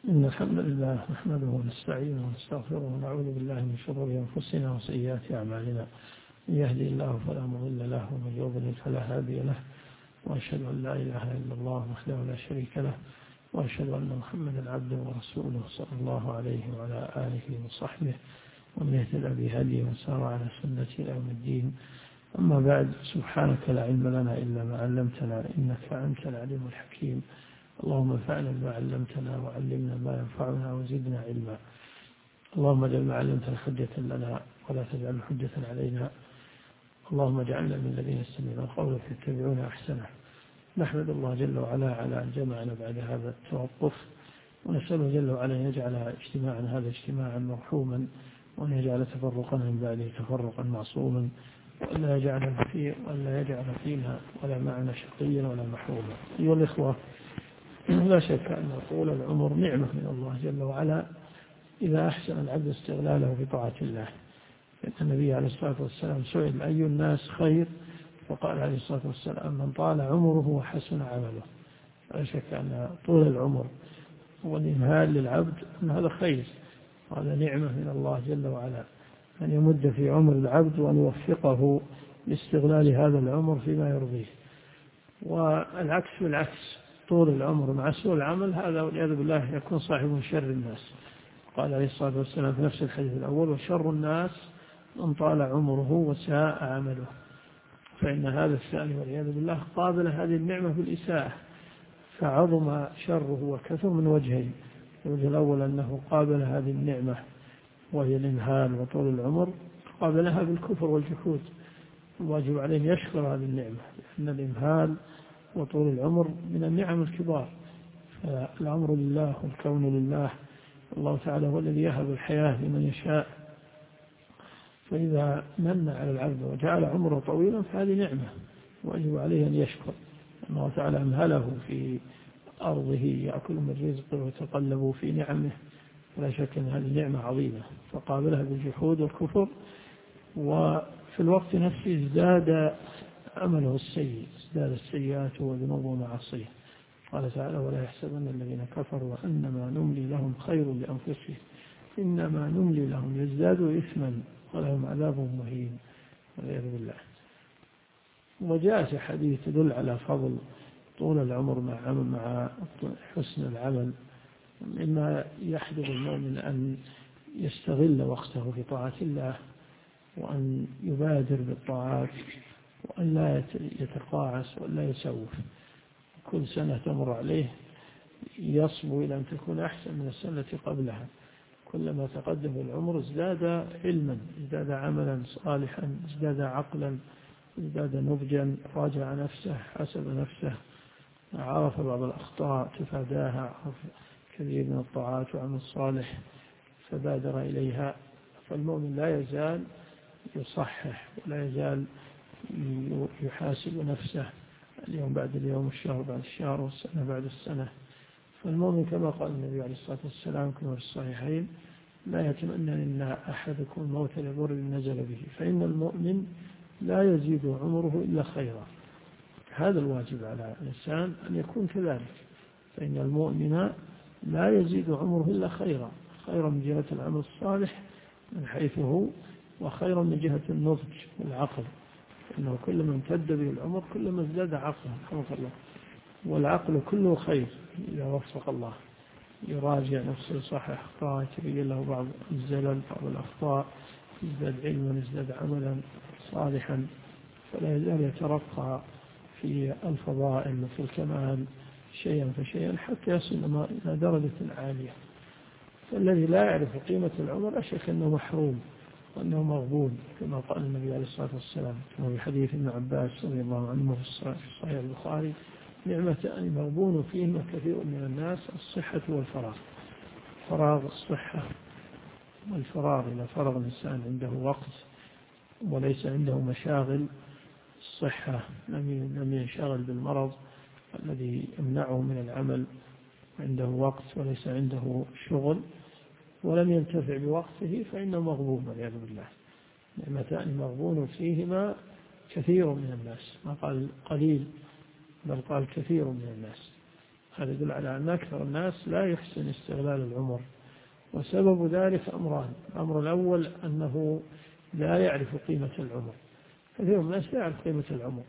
إن الحمد لله نحمده ونستعينه ونستغفره ونعوذ بالله من شرور أنفسنا وسيئات أعمالنا. من يهدي الله فلا مضل له ومن يضلل فلا هادي له، وأشهد أن لا إله إلا الله وحده لا شريك له، وأشهد أن محمدا عبده ورسوله صلى الله عليه وعلى آله وصحبه ومن اهتدى بهديه وسار على سنته إلى يوم الدين. أما بعد، سبحانك لا علم لنا إلا ما علمتنا إنك أنت العليم الحكيم. اللهم انفعنا بما علمتنا وعلمنا ما ينفعنا وزدنا علما. اللهم اجعل ما علمتنا حجة لنا ولا تجعل حجة علينا. اللهم اجعلنا من الذين يستمعون القول فيتبعون أحسنه. نحمد الله جل وعلا على أن جمعنا بعد هذا التوقف، ونسأله جل وعلا أن يجعل اجتماعنا هذا اجتماعا مرحوما، وأن يجعل تفرقنا من بعده تفرقا معصوما، وأن لا يجعل فينا ولا معنا شقيا ولا محروما. أيها الإخوة، لا شك أن طول العمر نعمة من الله جل وعلا إذا أحسن العبد استغلاله بطاعة الله. لأن النبي عليه الصلاة والسلام سئل أي الناس خير، فقال عليه الصلاة والسلام من طال عمره وحسن عمله. لا شك أن طول العمر والإمهال للعبد أن هذا خير، وهذا نعمة من الله جل وعلا، أن يمد في عمر العبد وأن يوفقه لاستغلال هذا العمر فيما يرضيه. والعكس بالعكس، طول العمر مع سوء العمل هذا والعياذ بالله يكون صاحب من شر الناس. قال عليه الصلاة والسلام في نفس الحديث الأول: وشر الناس من طال عمره وساء عمله. فإن هذا الثاني والعياذ بالله قابل هذه النعمة بالإساءة، فعظم شره وكثر من وجهين. الوجه الأول أنه قابل هذه النعمة وهي الإمهال وطول العمر، قابلها بالكفر والجحود. الواجب عليه أن يشكر هذه النعمة، لأن الإمهال وطول العمر من النعم الكبار. فالأمر لله والكون لله، الله تعالى هو الذي يهب الحياة لمن يشاء. فإذا من على العبد وجعل عمره طويلا فهذه نعمة واجب عليه أن يشكر. الله تعالى أمهله في أرضه يأكل من رزقه ويتقلب في نعمه، ولا شك أن هذه نعمة عظيمة، فقابلها بالجحود والكفر. وفي الوقت نفسه ازداد عمله السيء، ازداد السيئات وذنوب ومعاصيه. قال تعالى: ولا يحسبن الذين كفروا أنما نملي لهم خير لأنفسهم إنما نملي لهم يزدادوا إثما ولهم عذاب مهين والعياذ بالله. وجاءت حديث تدل على فضل طول العمر مع حسن العمل. مما يحضر المؤمن أن يستغل وقته في طاعة الله، وأن يبادر بالطاعات، وأن لا يتقاعس وأن لا يسوف. كل سنة تمر عليه يصبو إلى أن تكون أحسن من السنة قبلها. كلما تقدم العمر ازداد علما، ازداد عملا صالحا، ازداد عقلا، ازداد نضجا، راجع نفسه، حسب نفسه، عرف بعض الأخطاء تفاداها، عرف كثير من الطاعات وعمل الصالح فبادر إليها. فالمؤمن لا يزال يصحح ولا يزال يحاسب نفسه اليوم بعد اليوم، الشهر بعد الشهر، والسنة بعد السنة. فالمؤمن كما قال النبي عليه الصلاة والسلام كما في الصحيحين: لا يتمنى أن أحدكم الموت لضر نزل به، فإن المؤمن لا يزيد عمره إلا خيرا. هذا الواجب على الإنسان أن يكون كذلك، فإن المؤمن لا يزيد عمره إلا خيرا، خيرا من جهة العمل الصالح من حيث هو، وخيرا من جهة النضج والعقل، إنه كلما امتد به العمر كلما ازداد عقله رحمه الله. والعقل كله خير إذا وفق الله، يراجع نفسه، يصحح أخطاء، يتبين له بعض الزلل بعض الأخطاء، يزداد علما، يزداد عملا صالحا، فلا يزال يترقى في الفضائل وفي الكمال شيئا فشيئا حتى يصل إلى درجة عالية. فالذي لا يعرف قيمة العمر أشك أنه محروم وأنه مغبون، كما قال النبي عليه الصلاة والسلام في حديث ابن عباس رضي الله عنه في صحيح البخاري: نعمتان مغبون فيهما كثير من الناس، الصحة والفراغ. فراغ الصحة والفراغ، إذا فرغ الإنسان عنده وقت وليس عنده مشاغل. الصحة لم ينشغل بالمرض الذي يمنعه من العمل، عنده وقت وليس عنده شغل، ولم ينتفع بوقته، فإنه مغبون والعياذ بالله. نعمتان مغبون فيهما كثير من الناس، ما قال قليل بل قال كثير من الناس. هذا يدل على أن أكثر الناس لا يحسن استغلال العمر، وسبب ذلك أمران. الأمر الأول أنه لا يعرف قيمة العمر، كثير من الناس لا يعرف قيمة العمر،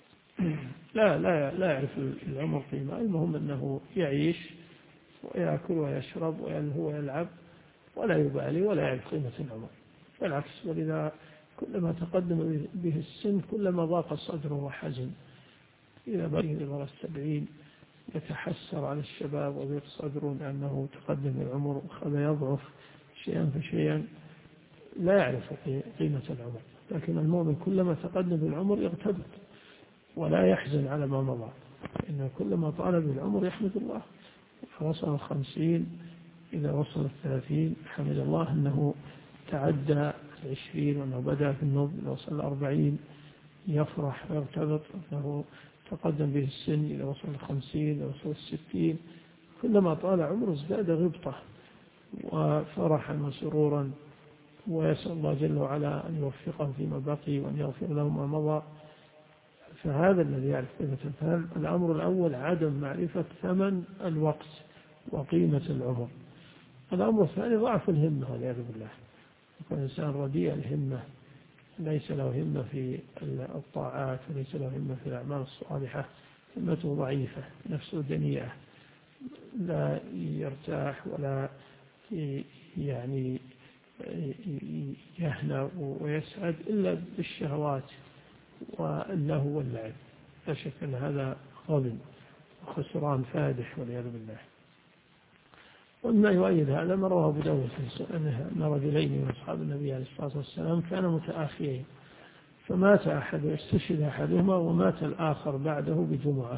لا يعرف العمر قيمة، المهم أنه يعيش ويأكل ويشرب ويلهو ويلعب ولا يبالي ولا يعرف قيمة العمر. بالعكس، ولذا كلما تقدم به السن كلما ضاق صدره وحزن. إذا بلغ 70 يتحسر على الشباب ويضيق صدره لأنه تقدم العمر وخذ يضعف شيئا فشيئا، لا يعرف قيمة العمر. لكن المؤمن كلما تقدم العمر يغتبط ولا يحزن على ما مضى، إن كلما طال بالعمر يحمد الله. فوصل 50، إذا وصل 30 حمد الله أنه تعدى 20، وأنه بدأ في النضج. إذا وصل 40 يفرح ويرتبط أنه تقدم به السن. إذا وصل 50، إذا وصل 60، كلما طال عمره ازداد غبطة وفرحا وسرورا، ويسأل الله جل وعلا أن يوفقه فيما بقي وأن يغفر له ما مضى. فهذا الذي يعرف قيمة الفهم. الأمر الأول عدم معرفة ثمن الوقت وقيمة العمر. الأمر الثاني ضعف الهمة والعياذ بالله، يكون الإنسان رديء الهمة، ليس له همة في الطاعات وليس له همة في الأعمال الصالحة، همته ضعيفة، نفسه دنيئة، لا يرتاح ولا يعني يهنأ ويسعد إلا بالشهوات واللهو واللعب. لا شك أن هذا غبن وخسران فادح والعياذ بالله. ومما يؤيد هذا ما رواه أبو داود في سننه أن رجلين من أصحاب النبي عليه الصلاة والسلام كانوا متآخيين، فمات أحد واستشهد أحدهما ومات الآخر بعده بجمعة،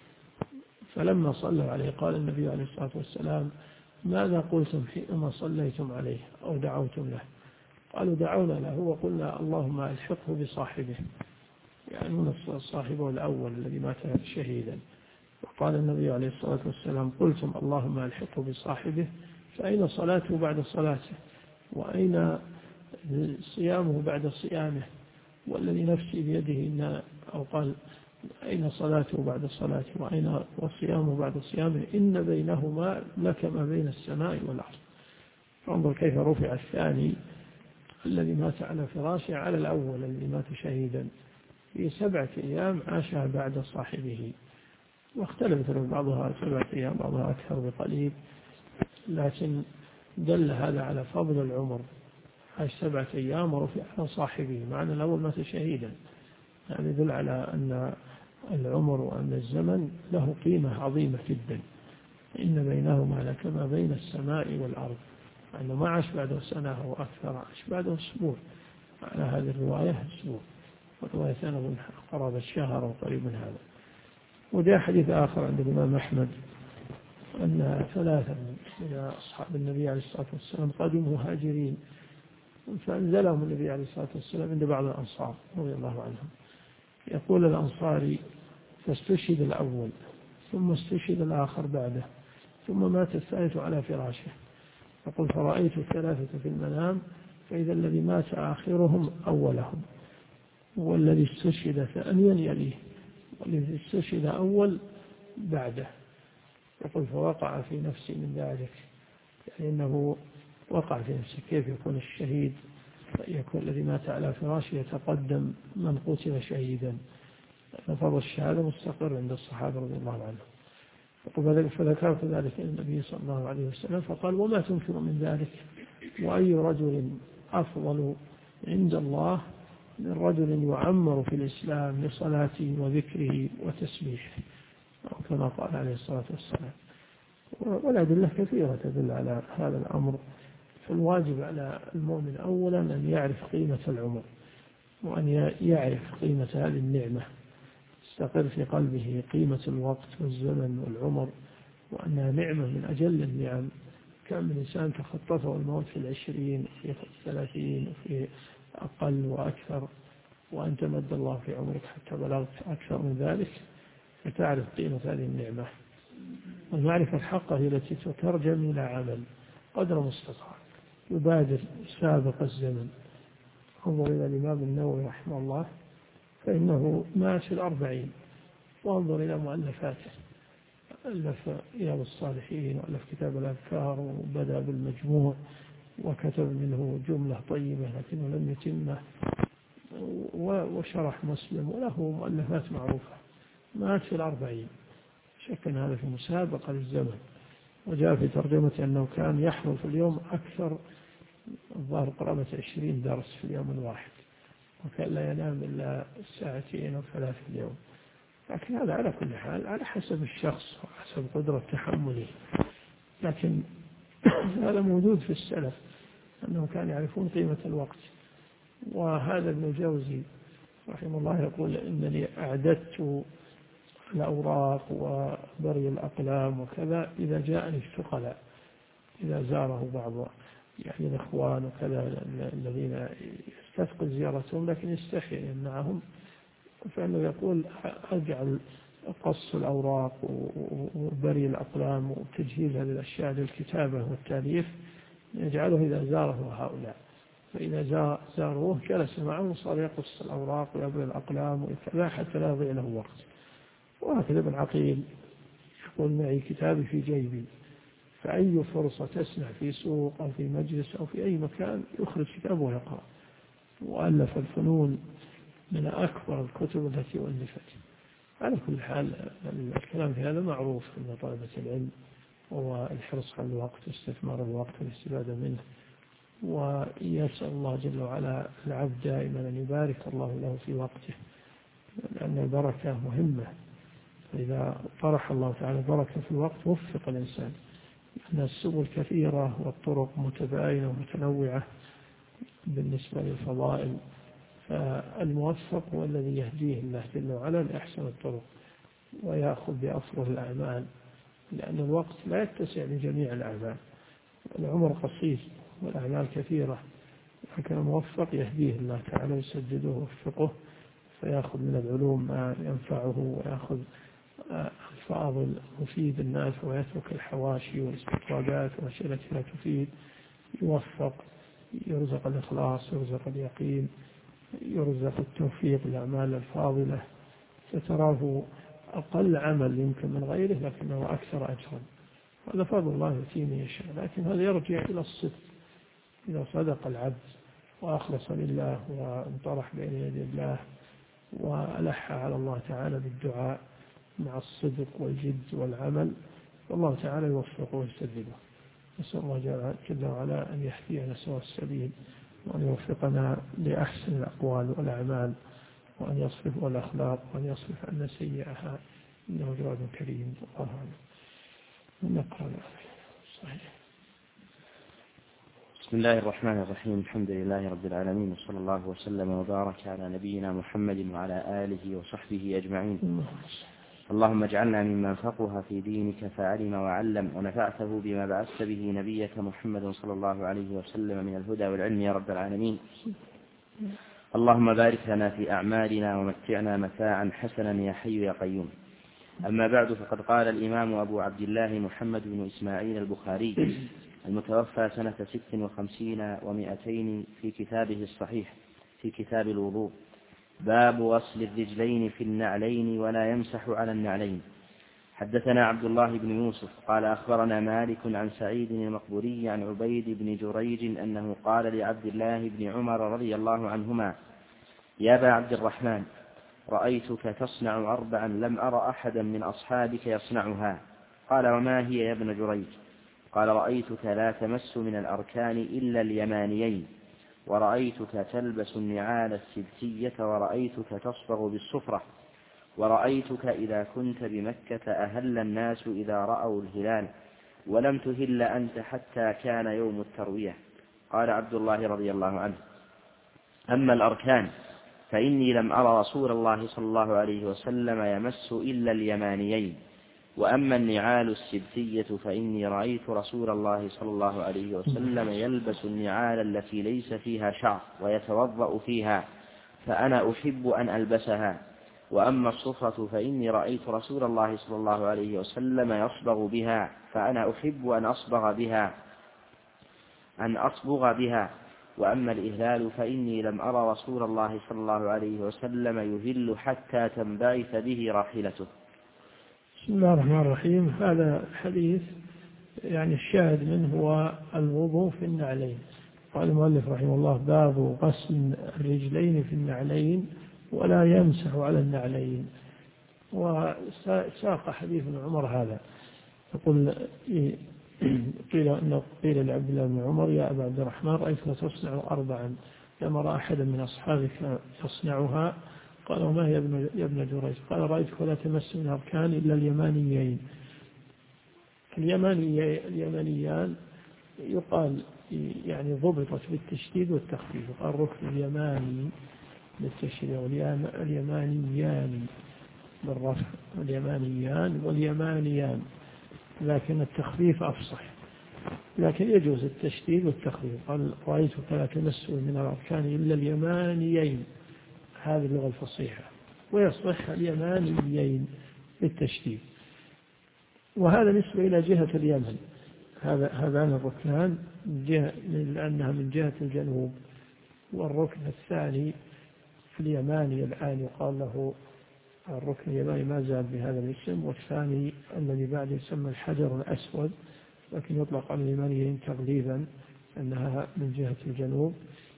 فلما صلوا عليه قال النبي عليه الصلاة والسلام: ماذا قلتم حينما صليتم عليه أو دعوتم له؟ قالوا: دعونا له وقلنا اللهم ألحقه بصاحبه، يعني من صاحبه الأول الذي مات شهيدا. وقال النبي عليه الصلاة والسلام: قلتم اللهم ألحقه بصاحبه، فأين صلاته بعد صلاته؟ وأين صيامه بعد صيامه؟ والذي نفسي بيده أو قال: أين صلاته بعد صلاته وأين وصيامه بعد صيامه؟ إن بينهما لكما بين السماء والأرض. فانظر كيف رفع الثاني الذي مات على فراشه على الأول الذي مات شهيدا في 7 أيام عاشها بعد صاحبه. واختلفت بعضها 7 أيام بعضها أكثر بقليل، لكن دل هذا على فضل العمر. عاش 7 أيام ورفع على صاحبه، مع أن الأول مات شهيدا. هذا يدل على أن العمر وأن الزمن له قيمة عظيمة جدا. إن بينهما لكما بين السماء والأرض، أنه ما عاش بعده سنة أو أكثر، عاش بعده أسبوع. على هذه الرواية أسبوع، والرواية ثانية قرابة الشهر أو قريب من هذا. وجاء حديث آخر عند الإمام أحمد أن 3 من أصحاب النبي عليه الصلاة والسلام قدموا مهاجرين، فأنزلهم النبي عليه الصلاة والسلام عند بعض الأنصار رضي الله عنهم. يقول الأنصاري: فاستشهد الأول ثم استشهد الآخر بعده ثم مات الثالث على فراشه. يقول: فرأيت 3 في المنام، فإذا الذي مات آخرهم أولهم، والذي استشهد ثانيا يليه، والذي استشهد أول بعده. يقول: فوقع في نفسي من ذلك، يعني أنه وقع في نفسه كيف يكون الشهيد يكون الذي مات على فراشه يتقدم من قتل شهيدا، فضل الشهادة مستقر عند الصحابة رضي الله عنهم. فذكرت ذلك للنبي صلى الله عليه وسلم فقال: وما تنكر من ذلك؟ وأي رجل أفضل عند الله من رجل يعمر في الإسلام لصلاته وذكره وتسبيحه، أو كما قال عليه الصلاة والسلام. والأدلة كثيرة تدل على هذا الأمر. فالواجب على المؤمن أولا أن يعرف قيمة العمر، وأن يعرف قيمة هذه النعمة، تستقر في قلبه قيمة الوقت والزمن والعمر، وأنها نعمة من أجل النعم. كم من إنسان تخطفه الموت في 20 وفي 30 وفي أقل وأكثر، وأنت مد الله في عمرك حتى بلغت أكثر من ذلك، فتعرف قيمة هذه النعمة. والمعرفة الحقة هي التي تترجم إلى عمل قدر مستطاع، يبادر سابق الزمن. انظر إلى الإمام النووي رحمه الله، فإنه مات في 40، وانظر إلى مؤلفاته ألف رياض الصالحين وألف كتاب الأذكار وبدأ بالمجموع وكتب منه جملة طيبة لكنه لم يتمه، وشرح مسلم وله مؤلفات معروفة. مات في 40، شك أن هذا في مسابقة للزمن. وجاء في ترجمة أنه كان يحفظ في اليوم أكثر، الظاهر قرابة 20 درس في اليوم الواحد، وكان لا ينام إلا 2 أو 3 في اليوم. لكن هذا على كل حال على حسب الشخص وحسب قدرة تحمله. لكن هذا موجود في السلف أنهم كانوا يعرفون قيمة الوقت. وهذا ابن الجوزي رحمه الله يقول إنني أعددت الأوراق وبري الأقلام وكذا إذا جاءني الثقلاء، إذا زاره بعض يعني الإخوان وكذا الذين يستثقل زيارتهم لكن يستحي أن يمنعهم، فإنه يقول أجعل قص الأوراق وبري الأقلام وتجهيز هذه الأشياء للكتابة والتأليف، يجعله إذا زاره هؤلاء، فإذا زاروه جلس معهم وصار يقص الأوراق ويبري الأقلام وكذا حتى لا يضيع له وقت. وهكذا ابن عقيل يقول معي كتابي في جيبي، فأي فرصة تسمع في سوق أو في مجلس أو في أي مكان يخرج كتابه ويقرأ. وألف الفنون من أكبر الكتب التي ألفت. على كل حال الكلام في هذا معروف من طلبة العلم، هو الحرص على الوقت واستثمار الوقت والاستفادة منه، ويسأل الله جل وعلا العبد دائما أن يبارك الله له في وقته، لأن البركة مهمة. فإذا طرح الله تعالى بركة في الوقت وفق الإنسان، لأن السبل كثيرة والطرق متباينة ومتنوعة بالنسبة للفضائل، فالموفق هو الذي يهديه الله جل وعلا لأحسن الطرق ويأخذ بأفضل الأعمال، لأن الوقت لا يتسع لجميع الأعمال، العمر قصير والأعمال كثيرة، لكن الموفق يهديه الله تعالى ويسدده ويوفقه فيأخذ من العلوم ما ينفعه ويأخذ الفاضل مفيد الناس ويترك الحواشي والاستطرادات والأشياء التي لا تفيد. يوفق، يرزق الإخلاص، يرزق اليقين، يرزق التوفيق للأعمال الفاضلة، فتراه أقل عمل يمكن من غيره لكنه أكثر أجرا. هذا فضل الله يؤتيه من يشاء، لكن هذا يرجع إلى الصدق. إذا صدق العبد وأخلص لله وانطرح بين يدي الله وألح على الله تعالى بالدعاء مع الصدق والجد والعمل، والله تعالى يوفقه ويسدده. نسأل الله جل وعلا أن يهدينا سوى السبيل، وأن يوفقنا لأحسن الأقوال والأعمال، وأن يصرف الأخلاق، وأن يصرف عنا سيئها، إنه جواد كريم. الله أعلم. نقرأ صحيح. بسم الله الرحمن الرحيم. الحمد لله رب العالمين، وصلى الله وسلم وبارك على نبينا محمد وعلى آله وصحبه أجمعين. اللهم اجعلنا ممن فقه في دينك فعلم وعلم، ونفعته بما بعثت به نبيك محمد صلى الله عليه وسلم من الهدى والعلم يا رب العالمين. اللهم بارك لنا في أعمالنا ومتعنا متاعا حسنا يا حي يا قيوم. أما بعد، فقد قال الإمام أبو عبد الله محمد بن إسماعيل البخاري المتوفى سنة 56 و200 في كتابه الصحيح في كتاب الوضوء: باب غسل الرجلين في النعلين ولا يمسح على النعلين. حدثنا عبد الله بن يوسف قال أخبرنا مالك عن سعيد المقبوري عن عبيد بن جريج أنه قال لعبد الله بن عمر رضي الله عنهما: يا أبا عبد الرحمن، رأيتك تصنع 4 لم أرى أحدا من أصحابك يصنعها. قال: وما هي يا ابن جريج؟ قال: رأيتك لا تمس من الأركان إلا اليمانيين، ورأيتك تلبس النعال السبتية، ورأيتك تصبغ بالصفرة، ورأيتك إذا كنت بمكة أهل الناس إذا رأوا الهلال، ولم تهل أنت حتى كان يوم التروية. قال عبد الله رضي الله عنه: أما الأركان فإني لم أرى رسول الله صلى الله عليه وسلم يمس إلا اليمانيين، وأما النعال السبتية فإني رأيت رسول الله صلى الله عليه وسلم يلبس النعال التي ليس فيها شعر ويتوضأ فيها، فأنا أحب أن ألبسها. وأما الصفرة فإني رأيت رسول الله صلى الله عليه وسلم يصبغ بها، فأنا أحب أن أصبغ بها. وأما الإهلال فإني لم أرى رسول الله صلى الله عليه وسلم يهل حتى تنبعث به راحلته. بسم الله الرحمن الرحيم. هذا الحديث يعني الشاهد منه هو الوضوء في النعلين. قال المؤلف رحمه الله: باب غسل الرجلين في النعلين ولا يمسح على النعلين. وساق حديث ابن عمر هذا، يقول قيل لعبد الله بن عمر: يا أبا عبد الرحمن، رأيتك تصنع 4 لما رأى أحدا من أصحابك يصنعها. قال: وما هي يا ابن جريج؟ قال: رأيتك لا تمس من الأركان إلا اليمانيين. اليمانيان يقال يعني ضبطت بالتشديد والتخفيف، يقال الركن اليماني بالتشديد، واليمانيان بالرفع، اليمانيان واليمانيان، لكن التخفيف أفصح، لكن يجوز التشديد والتخفيف. قال: رأيتك لا تمس من الأركان إلا اليمانيين، هذه اللغة الفصيحة، ويصح اليمانيين بالتشديد. وهذا نسبة إلى جهة اليمن، هذان الركنان لأنها من جهة الجنوب. والركن الثاني في اليماني الآن يقال له الركن اليماني، ما زال بهذا الاسم. والثاني الذي بعد يسمى الحجر الأسود، لكن يطلق على اليمانيين تغليبا أنها من جهة الجنوب.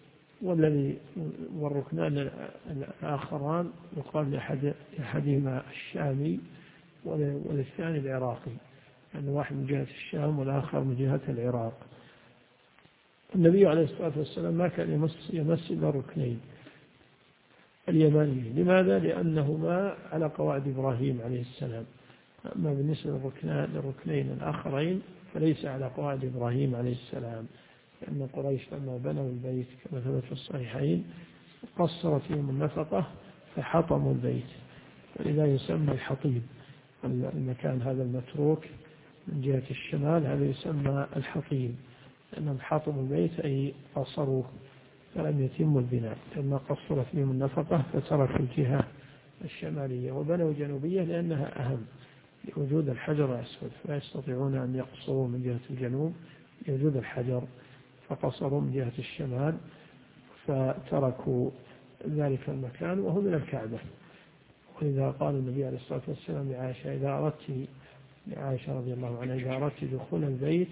والركنان الآخران يقال لأحدهما الشامي وللثاني العراقي، يعني واحد من جهة الشام والآخر من جهة العراق. النبي عليه الصلاة والسلام ما كان يمس إلا الركنين اليمانيين. لماذا؟ لأنهما على قواعد إبراهيم عليه السلام. أما بالنسبة للركنين الآخرين فليس على قواعد إبراهيم عليه السلام، لأن قريش لما بنوا البيت كما ثبت في الصحيحين قصرت فيهم النفقة فحطموا البيت، ولذا يسمى الحطيب. المكان هذا المتروك من جهة الشمال هذا يسمى الحطيب، لأنهم حطموا البيت أي قصروه فلم يتموا البناء، لما قصرت فيهم النفقة فتركوا الجهة الشمالية وبنوا جنوبية لأنها أهم لوجود الحجر الأسود، فلا يستطيعون أن يقصروا من جهة الجنوب لوجود الحجر، فقصروا من جهة الشمال فتركوا ذلك المكان وهو من الكعبة. وإذا قال النبي عليه الصلاة والسلام لعائشة رضي الله عنها: إذا أردت دخول البيت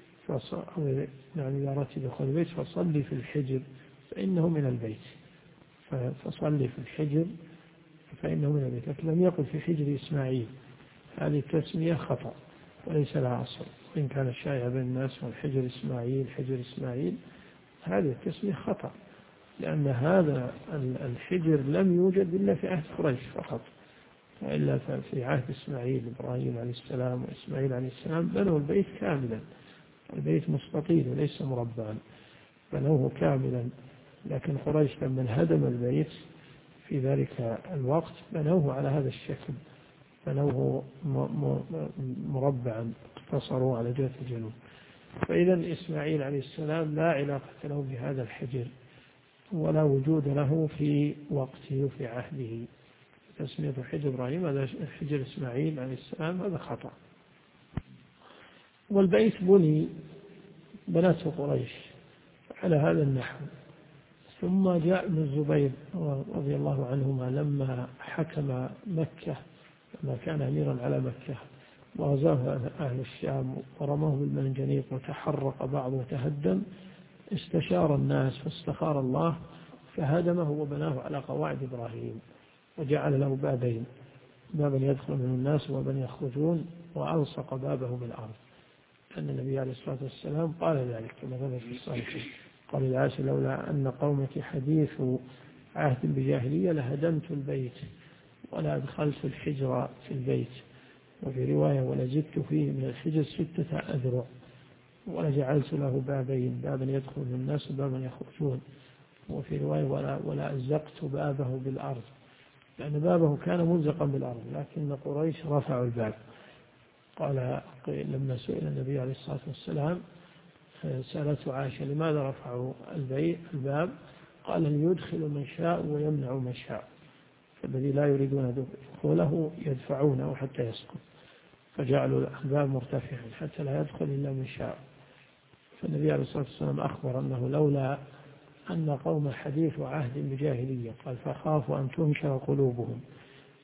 فصلي في الحجر فإنه من البيت، فصلي في الحجر فإنه من البيت. لكن لم يقل في حجر إسماعيل، هذه التسمية خطأ وليس لها أصل، وإن كان الشائع بين الناس والحجر إسماعيل حجر إسماعيل، هذه التسمية خطأ، لأن هذا الحجر لم يوجد إلا في عهد قريش فقط، وإلا في عهد إسماعيل إبراهيم عليه السلام وإسماعيل عليه السلام بنوا البيت كاملا، البيت مستطيل وليس مربعا، بنوه كاملا. لكن قريش لما هدم البيت في ذلك الوقت بنوه على هذا الشكل، بنوه مربعا، اقتصروا على جهة الجنوب. فإذا إسماعيل عليه السلام لا علاقة له بهذا الحجر ولا وجود له في وقته وفي عهده. تسمية حجر إبراهيم هذا حجر إسماعيل عليه السلام، هذا خطأ. والبيت بنته قريش على هذا النحو. ثم جاء ابن الزبير رضي الله عنهما لما حكم مكة، لما كان أميرا على مكة وغزاه أهل الشام ورموه بالمنجنيق وتحرق بعض وتهدم، استشار الناس فاستخار الله فهدمه وبناه على قواعد إبراهيم، وجعل له بابين، بابا يدخل منه الناس وبابا يخرجون، وألصق بابه بالأرض. أن النبي عليه الصلاة والسلام قال ذلك كما ثبت في الصحيح، قال لعائشة: لولا أن قومك حديث عهد بجاهلية لهدمت البيت ولا أدخلت الحجر في البيت. وفي رواية: ولزدت فيه من الحجر 6 أذرع، ولجعلت له بابين، بابا يدخل من الناس وبابا يخرجون. وفي رواية: ولا أزقت بابه بالأرض، لأن بابه كان ملزقا بالأرض، لكن قريش رفعوا الباب. قال لما سئل النبي عليه الصلاة والسلام سألته عائشة: لماذا رفعوا الباب؟ قال: ليدخل من شاء ويمنع من شاء، فالذي لا يريدون دخوله يدفعونه حتى يسقط، فجعلوا الباب مرتفعا حتى لا يدخل إلا من شاء. فالنبي عليه الصلاة والسلام أخبر أنه لولا أن قوم حديث عهد بجاهلية، قال: فخافوا أن تنشر قلوبهم،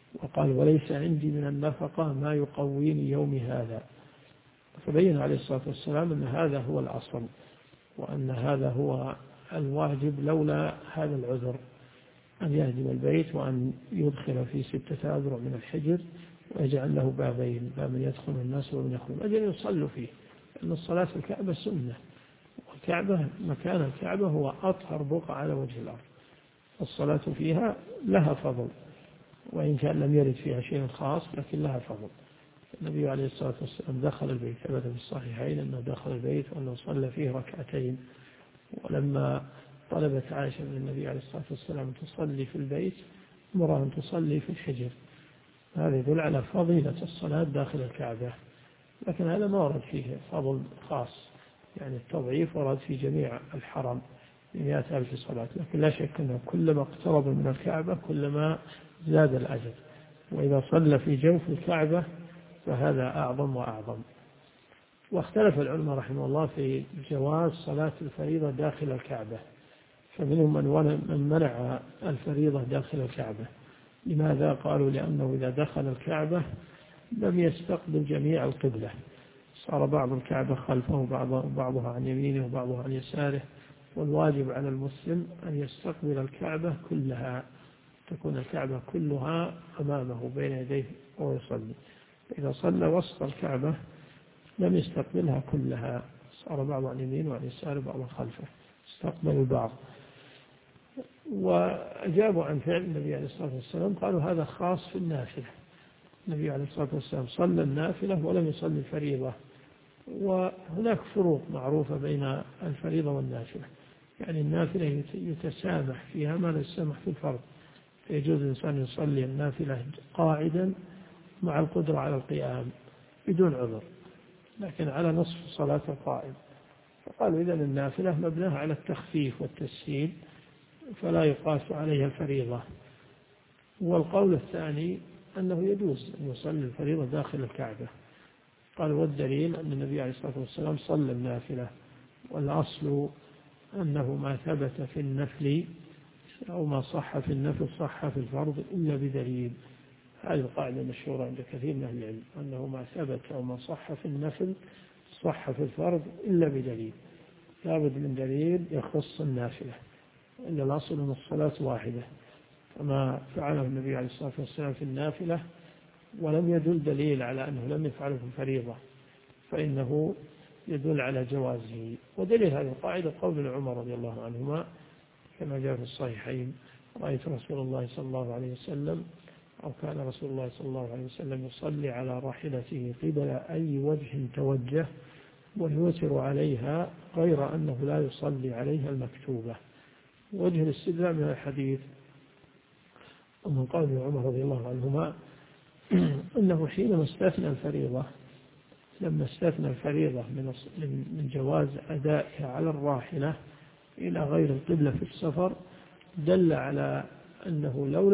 وقال وليس عندي من النفقة ما يقويني يومي هذا. فبين عليه الصلاة والسلام أن هذا هو الأصل، وأن هذا هو الواجب لولا هذا العذر، أن يهدم البيت وأن يدخل في 6 أذرع من الحجر ويجعل له بابين، باب يدخل الناس ومن يخرج أجل يصلوا فيه، لأن الصلاة في الكعبة سنة، والكعبة مكان الكعبة هو أطهر بقعة على وجه الأرض، الصلاة فيها لها فضل، وإن كان لم يرد فيها شيء خاص لكن لها فضل. النبي عليه الصلاة والسلام دخل البيت، ثبت في الصحيحين أنه دخل البيت وأنه صلى فيه 2 ركعتين. ولما طلبت عائشة من النبي عليه الصلاة والسلام تصلي في البيت أمرها أن تصلي في الحجر. هذا يدل على فضيلة الصلاة داخل الكعبة، لكن هذا ما ورد فيه فضل خاص، يعني التضعيف ورد في جميع الحرم ب100,000 صلاة، لكن لا شك أنه كلما اقترب من الكعبة كلما زاد الأجر، وإذا صلى في جوف الكعبة فهذا أعظم وأعظم. واختلف العلماء رحمه الله في جواز صلاة الفريضة داخل الكعبة، فمنهم من منع الفريضة داخل الكعبة. لماذا؟ قالوا لأنه إذا دخل الكعبة لم يستقبل جميع القبلة، صار بعض الكعبة خلفه وبعضها عن يمينه وبعضها عن يساره، والواجب على المسلم أن يستقبل الكعبة كلها، تكون الكعبة كلها أمامه بين يديه وهو يصلي. إذا صلى وسط الكعبة لم يستقبلها كلها، صار بعض عن يمين وعن يسار وبعض خلفه، استقبل البعض. وأجابوا عن فعل النبي عليه الصلاة والسلام، قالوا هذا خاص في النافلة، النبي عليه الصلاة والسلام صلى النافلة ولم يصلي الفريضة. وهناك فروق معروفة بين الفريضة والنافلة، يعني النافلة يتسامح فيها ما لا يتسامح في الفرض، يجوز الإنسان يصلي النافلة قاعدا مع القدرة على القيام بدون عذر، لكن على نصف صلاة القائم. فقالوا إذن النافلة مبناها على التخفيف والتسهيل فلا يقاس عليها الفريضة. والقول الثاني أنه يجوز أن يصلي الفريضة داخل الكعبة، قال والدليل أن النبي عليه الصلاة والسلام صلى النافلة، والأصل أنه ما ثبت في النفل أو ما صح في النفل صح في الفرض إلا بدليل. هذه القاعدة مشهورة عند كثير من أهل العلم، أنه ما ثبت أو ما صح في النفل صح في الفرض إلا بدليل، لابد من دليل يخص النافلة، إلا الأصل أن الصلاة واحدة، كما فعله النبي عليه الصلاة والسلام في النافلة ولم يدل دليل على أنه لم يفعله في الفريضة فإنه يدل على جوازه. ودليل هذه القاعدة قول عمر رضي الله عنهما كما جاء في الصحيحين: رأيت رسول الله صلى الله عليه وسلم أو كان رسول الله صلى الله عليه وسلم يصلي على راحلته قبل أي وجه توجه ويوتر عليها غير أنه لا يصلي عليها المكتوبة. وجه الاستدلال من الحديث ومن قول عمر رضي الله عنهما أنه حينما استثنى الفريضة، لما استثنى الفريضة من جواز أدائها على الراحلة إلى غير القبلة في السفر، دل على أنه لو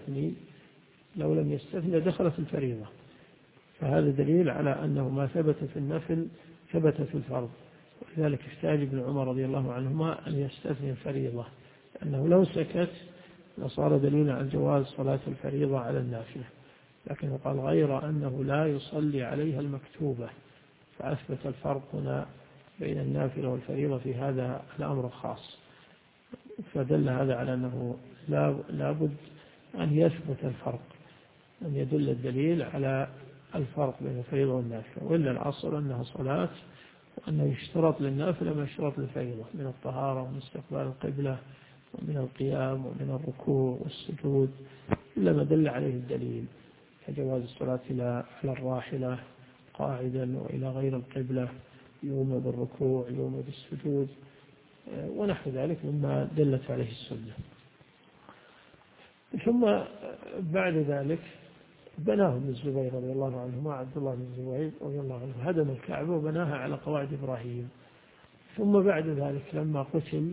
لم يستثني دخلت الفريضة، فهذا دليل على أنه ما ثبت في النفل ثبت في الفرض. ولذلك احتاج ابن عمر رضي الله عنهما أن يستثني الفريضة، لأنه لو سكت لصار دليلا على جواز صلاة الفريضة على النافلة، لكنه قال غير أنه لا يصلي عليها المكتوبة، فأثبت الفرق هنا بين النافلة والفريضة في هذا الأمر الخاص، فدل هذا على أنه لا بد أن يثبت الفرق، أن يدل الدليل على الفرق بين الفريضة والنافلة، وإلا الأصل أنها صلاة، وأنه يشترط للنافلة ما يشترط للفريضة من الطهارة ومن استقبال القبلة ومن القيام ومن الركوع والسجود، إلا ما دل عليه الدليل كجواز الصلاة على الراحلة قاعدا وإلى غير القبلة يوم بالركوع يوم بالسجود ونحو ذلك مما دلت عليه السنة. ثم بعد ذلك بناه ابن الزبير رضي الله عنهما، عبد الله بن الزبير رضي الله عنه هدم الكعبة وبناها على قواعد إبراهيم. ثم بعد ذلك لما قتل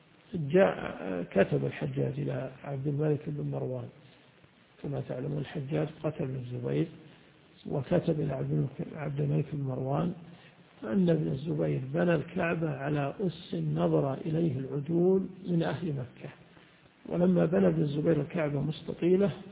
كتب الحجاج إلى عبد الملك بن مروان، كما تعلمون الحجاج قتل ابن الزبير، وكتب إلى عبد الملك بن مروان أن ابن الزبير بنى الكعبة على أس نظر إليه العدول من أهل مكة، ولما بنى ابن الزبير الكعبة مستطيلة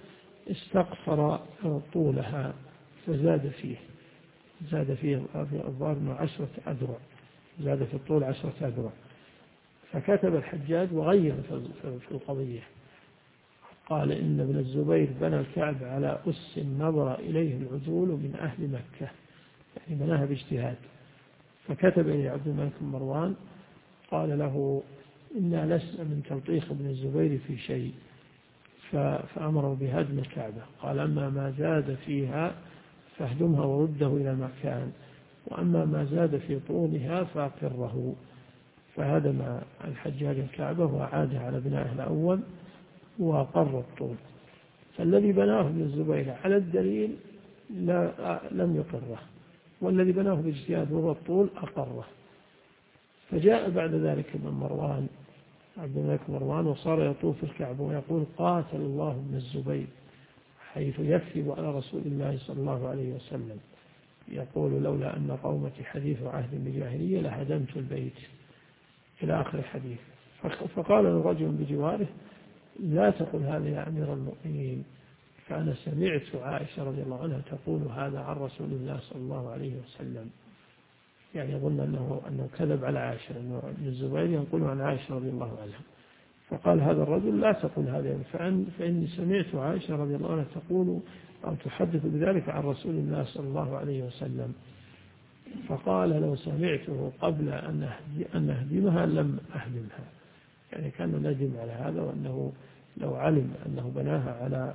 استقصر طولها فزاد فيه، زاد فيه الظاهر من 10 أذرع، زاد في الطول 10 أذرع. فكتب الحجاج وغير في القضية، قال إن ابن الزبير بنى الكعبة على أس نظر إليه العدول من أهل مكة، يعني بناها باجتهاد. فكتب إليه عبد الملك بن مروان قال له إنا لسنا من تلطيخ ابن الزبير في شيء، فأمره بهدم الكعبة. قال أما ما زاد فيها فاهدمها ورده إلى مكان، وأما ما زاد في طولها فأقره. فهدم الحجاج الكعبة وعاد على بنائه الأول وأقر الطول. فالذي بناه ابن الزبير على الدليل لم يقره، والذي بناه باجتهاد وهو الطول أقره. فجاء بعد ذلك ابن مروان عبد الملك مروان وصار يطوف الكعبة ويقول قاتل الله ابن الزبير، حيث يكذب على رسول الله صلى الله عليه وسلم، يقول لولا أن قومتي حديث عهد بجاهلية لهدمت البيت، إلى آخر الحديث. فقال الرجل بجواره لا تقل هذا يا أمير المؤمنين، فأنا سمعت عائشة رضي الله عنها تقول هذا عن رسول الله صلى الله عليه وسلم، يعني يظن أنه كذب على عائشة، أنه ابن الزبير ينقل عن عائشة رضي الله عنها. فقال هذا الرجل لا تقل هذا، فإني سمعت عائشة رضي الله عنها تقول أو تحدث بذلك عن رسول الله صلى الله عليه وسلم. فقال لو سمعته قبل أن أهدمها لم أهدمها، يعني كان ندم على هذا، وأنه لو علم أنه بناها على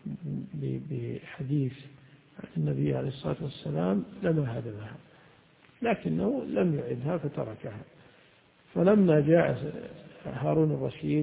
بحديث النبي عليه الصلاة والسلام لما هدمها، لكنه لم يعدها فتركها. فلما جاء هارون الرشيد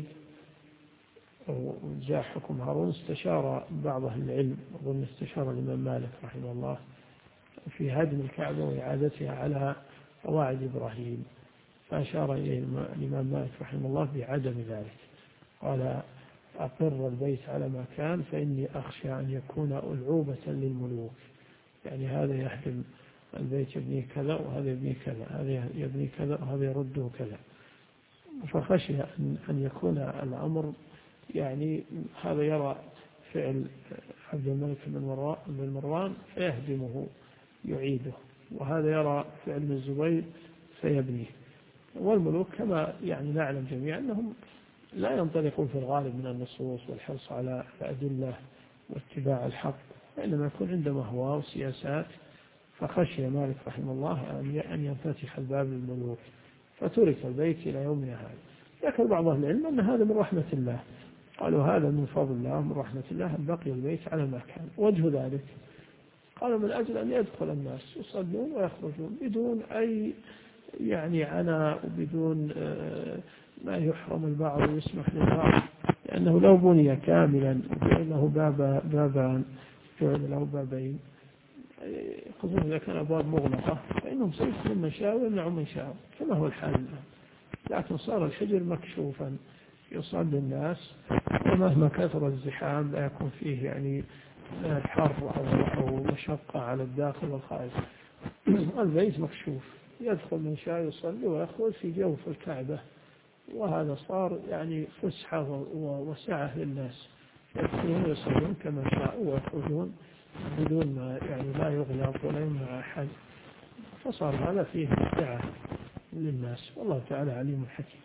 وجاء حكم هارون استشار بعض أهل العلم، أظن استشار الإمام مالك رحمه الله في هدم الكعبة وإعادتها على قواعد إبراهيم، فأشار إليه الإمام مالك رحمه الله بعدم ذلك، قال أقر البيت على ما كان فإني أخشى أن يكون ألعوبة للملوك، يعني هذا يهدم البيت يبني كذا وهذا يبني كذا، هذا يبني كذا وهذا يرده كذا. فخشي أن يكون الأمر يعني هذا يرى فعل عبد الملك بن مروان فيهدمه يعيده، وهذا يرى فعل ابن الزبير فيبنيه. والملوك كما يعني نعلم جميعا أنهم لا ينطلقون في الغالب من النصوص والحرص على الأدلة واتباع الحق، وإنما يكون عندهم أهواء وسياسات. فخشي مالك رحمه الله أن ينفتح الباب للملوك، فترك البيت إلى يومنا هذا. ذكر بعض أهل العلم أن هذا من رحمة الله، قالوا هذا من فضل الله من رحمة الله أن بقي البيت على ما كان. وجه ذلك قالوا من أجل أن يدخل الناس يصلون ويخرجون بدون أي يعني عناء، وبدون ما يحرم البعض ويسمح للبعض، لأنه لو بني كاملا وجعل له بابان جعل له بابين، خصوصا إذا كان أبواب مغلقة فإنهم سيدخلون من شاء ويمنعون من شاء كما هو الحال الآن. لكن صار الحجر مكشوفا يصلي الناس، ومهما كثر الزحام لا يكون فيه يعني حر أو مشقة على الداخل والخارج. البيت مكشوف يدخل من شاء يصلي ويخرج في جوف الكعبة، وهذا صار يعني فسحة وسعة للناس، يدخلون ويصلون كما شاء ويخرجون بدون ما يعني لا يغلق ولا يمنع أحد، فصار هذا فيه سعة للناس، والله تعالى عليم حكيم.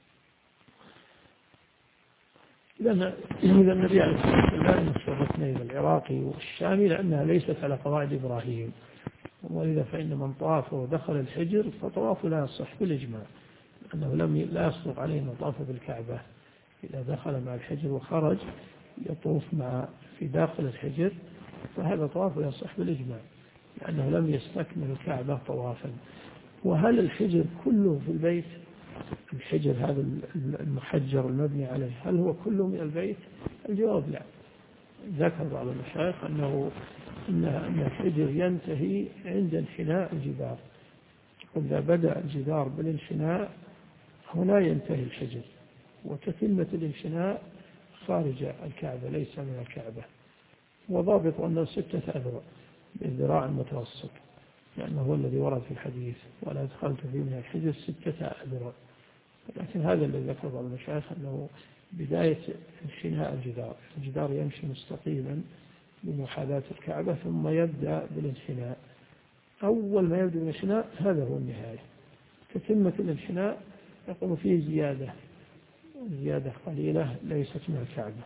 إذا النبي عليه الصلاة والسلام نشر الاثنين العراقي والشامي لأنها ليست على قواعد إبراهيم، ولذا فإن من طاف ودخل الحجر فطوافه لا يصح بالإجماع، لأنه لا يصدق عليه من طاف بالكعبة إذا دخل مع الحجر وخرج يطوف في داخل الحجر، فهذا طواف لا يصح بالإجماع لأنه لم يستكمل الكعبة طوافا. وهل الحجر كله في البيت؟ الحجر هذا المحجر المبني عليه هل هو كله من البيت؟ الجواب لا. ذكر بعض المشايخ أن الحجر ينتهي عند انحناء الجدار، وإذا بدأ الجدار بالانحناء هنا ينتهي الحجر، وتتمة الانحناء خارج الكعبة ليس من الكعبة. وضابط أنه 6 أذرع بالذراع المتوسط، لأنه هو الذي ورد في الحديث ولا دخلت فيه من الحجر 6 أذرع، لكن هذا الذي ذكر بعض المشايخ أنه بداية انحناء الجدار يمشي مستقيما بمحاذاة الكعبة ثم يبدأ بالانحناء. أول ما يبدأ بالانحناء هذا هو النهاية. تتمة الانحناء يقوم فيه زيادة قليلة ليست من الكعبة.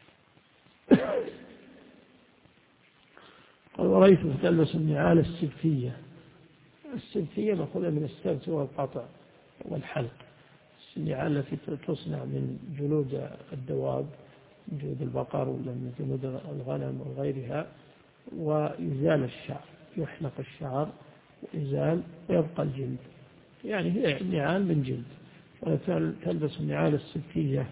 قال ورأيت تلبس النعال السبتية. السبتية مأخوذة من السبت والقطع والحلق. النعال التي تصنع من جلود الدواب، من جلود البقر ولا من جلود الغنم وغيرها، ويزال الشعر، يحلق الشعر ويزال ويبقى الجلد، يعني هي نعال من جلد. وتلبس النعال السبتية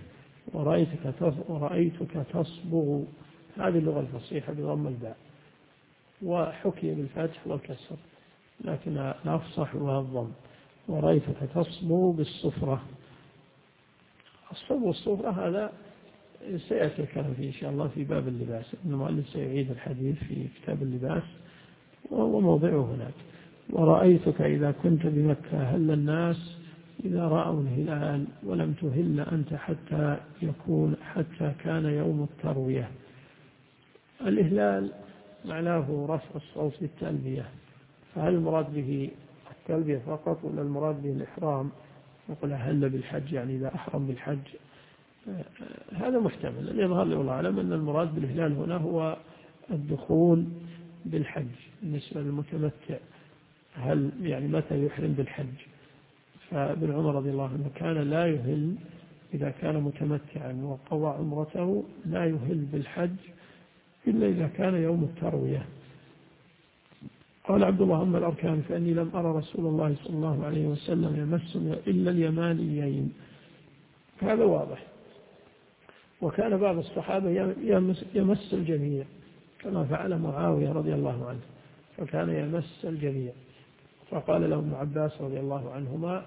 ورأيتك تصبغ. هذه اللغة الفصيحة بضم الباء، وحكي بالفتح والكسر، لكن الأفصح هو الضم. ورأيتك تصبغ بالصفرة. الصبغ والصفرة هذا سيأتي الكلام فيه إن شاء الله في باب اللباس. المؤلف سيعيد الحديث في كتاب اللباس وموضعه هناك. ورأيتك إذا كنت بمكة هل الناس إذا رأوا الهلال ولم تهل أنت حتى كان يوم التروية. الإهلال معناه رفع الصوت بالتلبية، فهل المراد به التلبية فقط ولا المراد به الإحرام؟ نقول هل بالحج يعني إذا أحرم بالحج. هذا محتمل. اللي يظهر لي والله أعلم أن المراد بالإهلال هنا هو الدخول بالحج بالنسبة للمتمتع. هل يعني متى يحرم بالحج؟ فابن عمر رضي الله عنه كان لا يهل إذا كان متمتعا وقضى عمرته، لا يهل بالحج إلا إذا كان يوم التروية. قال عبد الله أما الأركان فإني لم أرى رسول الله صلى الله عليه وسلم يمس إلا اليمانيين. هذا واضح. وكان بعض الصحابة يمس الجميع كما فعل معاوية رضي الله عنه، فكان يمس الجميع. فقال له ابن عباس رضي الله عنهما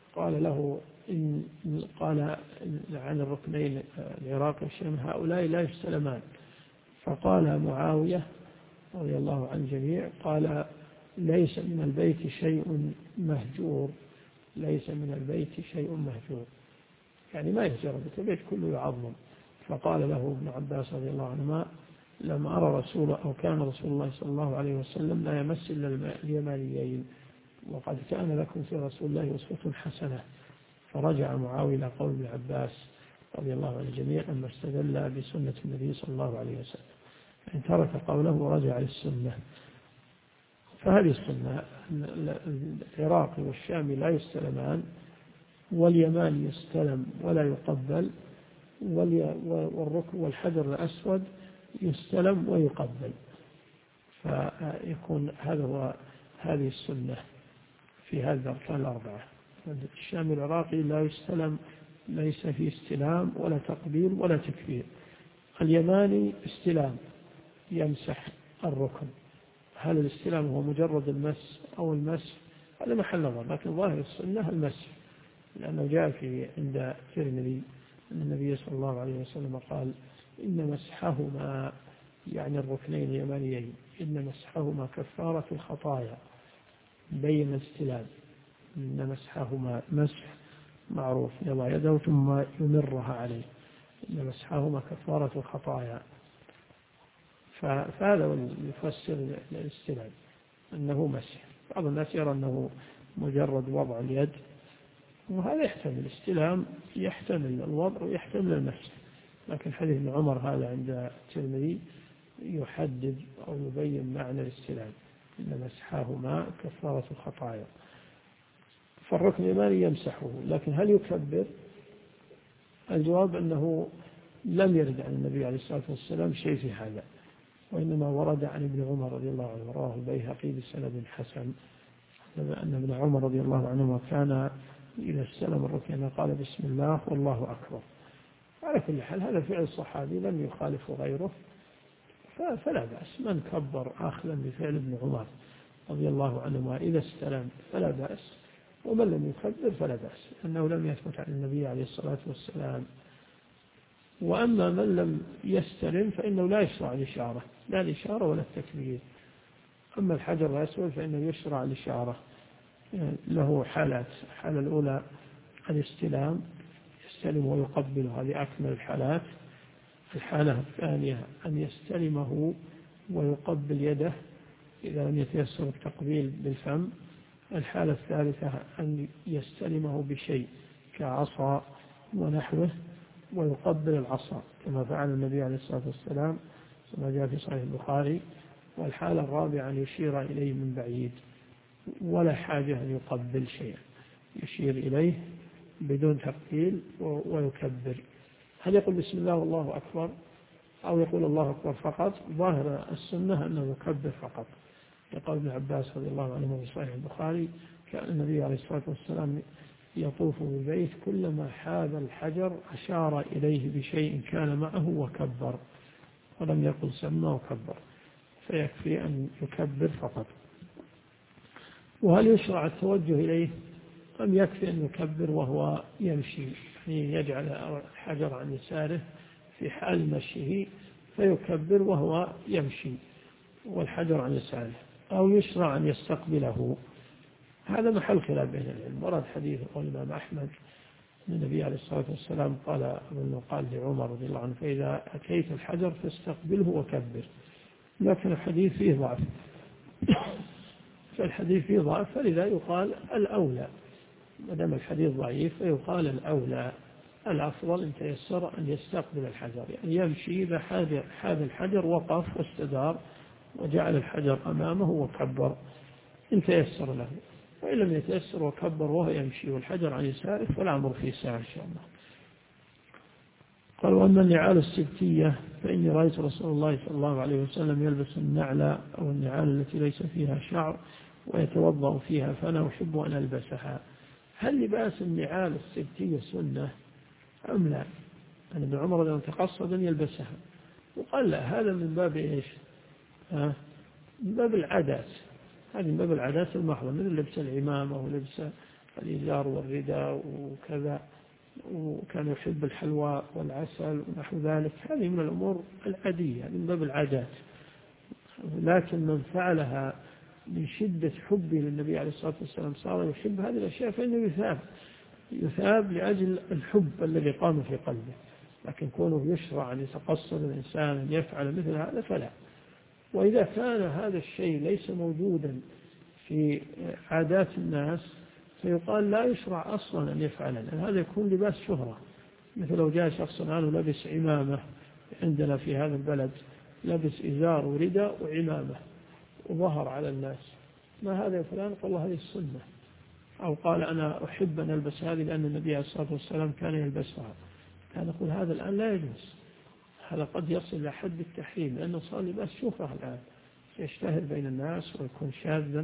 قال عن الركنين العراق والشام هؤلاء لا يستلمان. فقال معاوية رضي الله عن الجميع قال ليس من البيت شيء مهجور. ليس من البيت شيء مهجور يعني ما يهجر البيت كله يعظم. فقال له ابن عباس رضي الله عنهما لم أرى كان رسول الله صلى الله عليه وسلم لا يمس إلا اليمانيين، وقد كان لكم في رسول الله أسوة حسنة. فرجع معاوية إلى قول ابن عباس رضي الله عن الجميع أما استدل بسنة النبي صلى الله عليه وسلم، إن ترك قوله ورجع للسنة. فهذه السنة العراقي والشامي لا يستلمان، واليماني يستلم ولا يقبل، والركن والحجر الأسود يستلم ويقبل. فيكون هذه السنة في هذه الأركان الأربعة. الشامي العراقي لا يستلم، ليس فيه استلام ولا تقبيل ولا تكفير. اليماني استلام يمسح الركن. هل الاستلام هو مجرد المس أو المسح؟ هذا محل نظر، لكن ظاهر السنة المسح، لأنه جاء عند الترمذي أن النبي صلى الله عليه وسلم قال إن مسحهما يعني الركنين اليمانيين إن مسحهما كفارة الخطايا. بين الاستلام إن مسحهما مسح معروف يضع يده ثم يمرها عليه، إن مسحهما كفارة الخطايا. فهذا يفسر الاستلام أنه مسح. بعض الناس يرى أنه مجرد وضع اليد، وهذا يحتمل الاستلام، يحتمل الوضع ويحتمل المسح. لكن حديث ابن عمر هذا عند الترمذي يحدد أو يبين معنى الاستلام إن مسحهما كفارة الخطايا. فالركن اليماني يمسحه، لكن هل يكبر؟ الجواب أنه لم يرد عن النبي عليه الصلاة والسلام شيء في هذا، وإنما ورد عن ابن عمر رضي الله عنه رواه البيهقي بسند حسن أن ابن عمر رضي الله عنه كان إذا استلم الركن قال بسم الله والله أكبر. على كل حال هذا فعل الصحابي لم يخالف غيره، فلا بأس. من كبر أخذا بفعل ابن عمر رضي الله عنهما إذا استلم فلا بأس، ومن لم يكبر فلا بأس، أنه لم يثبت عن النبي عليه الصلاة والسلام. وأما من لم يستلم فإنه لا يشرع الإشارة، لا الإشارة ولا التكبير. أما الحجر الأسود فإنه يشرع الإشارة، له حالات. الحالة الأولى الاستلام يستلم ويقبل، هذه أكمل الحالات. الحالة الثانية أن يستلمه ويقبل يده إذا لم يتيسر التقبيل بالفم. الحالة الثالثة أن يستلمه بشيء كعصا ونحوه ويقبل العصا كما فعل النبي عليه الصلاة والسلام كما جاء في صحيح البخاري. والحالة الرابعة أن يشير إليه من بعيد ولا حاجة أن يقبل شيئا، يشير إليه بدون تقبيل ويكبر. هل يقول بسم الله والله أكبر أو يقول الله أكبر فقط؟ ظاهر السنة أنه يكبر فقط، يقول ابن عباس رضي الله عنه في صحيح البخاري كان النبي عليه الصلاة والسلام يطوف بالبيت كلما حاذ الحجر أشار إليه بشيء كان معه وكبر، ولم يقل سمى وكبر، فيكفي أن يكبر فقط. وهل يشرع التوجه إليه أم يكفي أن يكبر وهو يمشي، يعني يجعل الحجر عن يساره في حال مشيه فيكبر وهو يمشي والحجر عن يساره، أو يشرع أن يستقبله؟ هذا محل خلاف بين العلم. ورد حديث الإمام أحمد أن النبي عليه الصلاة والسلام قال لعمر رضي الله عنه فإذا أتيت الحجر فاستقبله وكبر، لكن الحديث فيه ضعف فالحديث فيه ضعف، فلذا يقال الأولى ما دام الحديث ضعيف فيقال الأولى الأفضل إن تيسر أن يستقبل الحجر، يعني يمشي إذا حاذ الحجر وقف واستدار وجعل الحجر أمامه وكبر إن تيسر له، وإن لم يتيسر وكبر وهو يمشي والحجر عن يساره فالأمر فيه ساعة إن شاء الله. قال وأما النعال السبتية فإني رأيت رسول الله صلى الله عليه وسلم يلبس النعل أو النعال التي ليس فيها شعر ويتوضأ فيها فأنا أحب أن ألبسها. هل لباس النعال السبتية سنة أم لا؟ أن ابن عمر لما تقصد أن يلبسها وقال لا، هذا من باب إيش؟ من باب العادات، هذه من باب العادات المحضة، مثل لبس العمامة ولبس الإزار والرداء وكذا، وكان يحب الحلوى والعسل ونحو ذلك، هذه من الأمور العادية من باب العادات. لكن من فعلها من شدة حبه للنبي عليه الصلاة والسلام صار يحب هذه الأشياء فإنه يثاب لأجل الحب الذي قام في قلبه، لكن كونه يشرع أن يتقصد الإنسان أن يفعل مثل هذا فلا. وإذا كان هذا الشيء ليس موجودا في عادات الناس فيقال لا يشرع أصلا أن يفعل، لأن هذا يكون لباس شهرة، مثل لو جاء شخص عنه لبس عمامة عندنا في هذا البلد، لبس إزار ورداء وعمامة وظهر على الناس، ما هذا يا فلان؟ قال الله هذه السنة، أو قال أنا أحب أن ألبس هذه لأن النبي عليه الصلاة والسلام كان يلبسها، كان يقول هذا الآن لا يجوز، هذا قد يصل إلى حد التحريم لأنه صار لباس شهرة الآن يشتهر بين الناس ويكون شاذا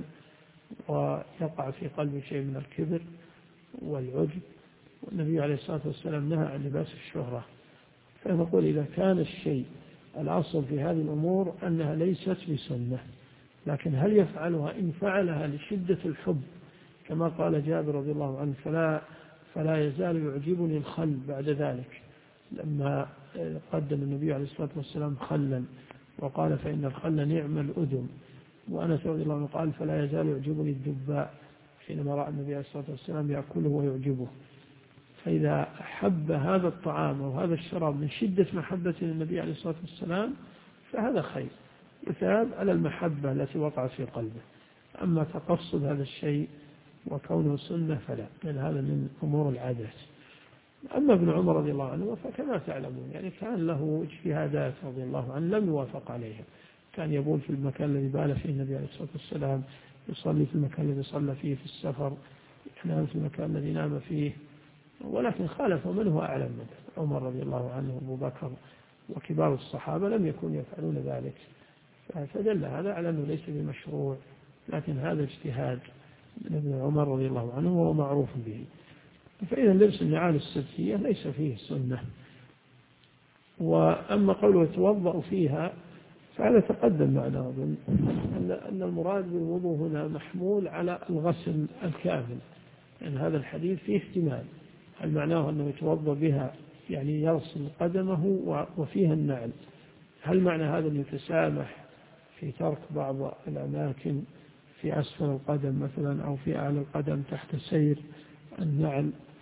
ويقع في قلبه شيء من الكبر والعجب، والنبي عليه الصلاة والسلام نهى عن لباس الشهرة. فنقول إذا كان الشيء الأصل في هذه الأمور أنها ليست بسنة، لكن هل يفعلها؟ إن فعلها لشدة الحب كما قال جابر رضي الله عنه فلا يزال يعجبني الخل بعد ذلك، لما قدم النبي عليه الصلاة والسلام خلا وقال فإن الخل نعم الأدم، وأنس رضي الله عنه قال فلا يزال يعجبني الدباء حينما رأى النبي عليه الصلاة والسلام يأكله ويعجبه. فإذا أحب هذا الطعام أو هذا الشراب من شدة محبة للنبي عليه الصلاة والسلام فهذا خير، يثاب على المحبة التي وقعت في قلبه. أما تقصد هذا الشيء وكونه سنة فلا، لأن هذا من أمور العادات. أما ابن عمر رضي الله عنه فكما تعلمون يعني كان له اجتهادات رضي الله عنه لم يوافق عليها، كان يبول في المكان الذي بال فيه النبي عليه الصلاة والسلام، يصلي في المكان الذي صلى فيه في السفر، ينام في المكان الذي نام فيه، ولكن خالف من هو أعلم منه، عمر رضي الله عنه وأبو بكر وكبار الصحابة لم يكونوا يفعلون ذلك، فدل هذا على أنه ليس بمشروع، لكن هذا اجتهاد من ابن عمر رضي الله عنه وهو معروف به. فإذا لبس النعال السبتية ليس فيه سنة. وأما قوله يتوضأ فيها فهذا تقدم معنا أن المراد بالوضوء هنا محمول على الغسل الكامل، يعني هذا الحديث فيه احتمال، هل معناه أنه يتوضأ بها يعني يغسل قدمه وفيها النعل، هل معنى هذا أنه يتسامح في ترك بعض الأماكن في أسفل القدم مثلا أو في أعلى القدم تحت سير النعل،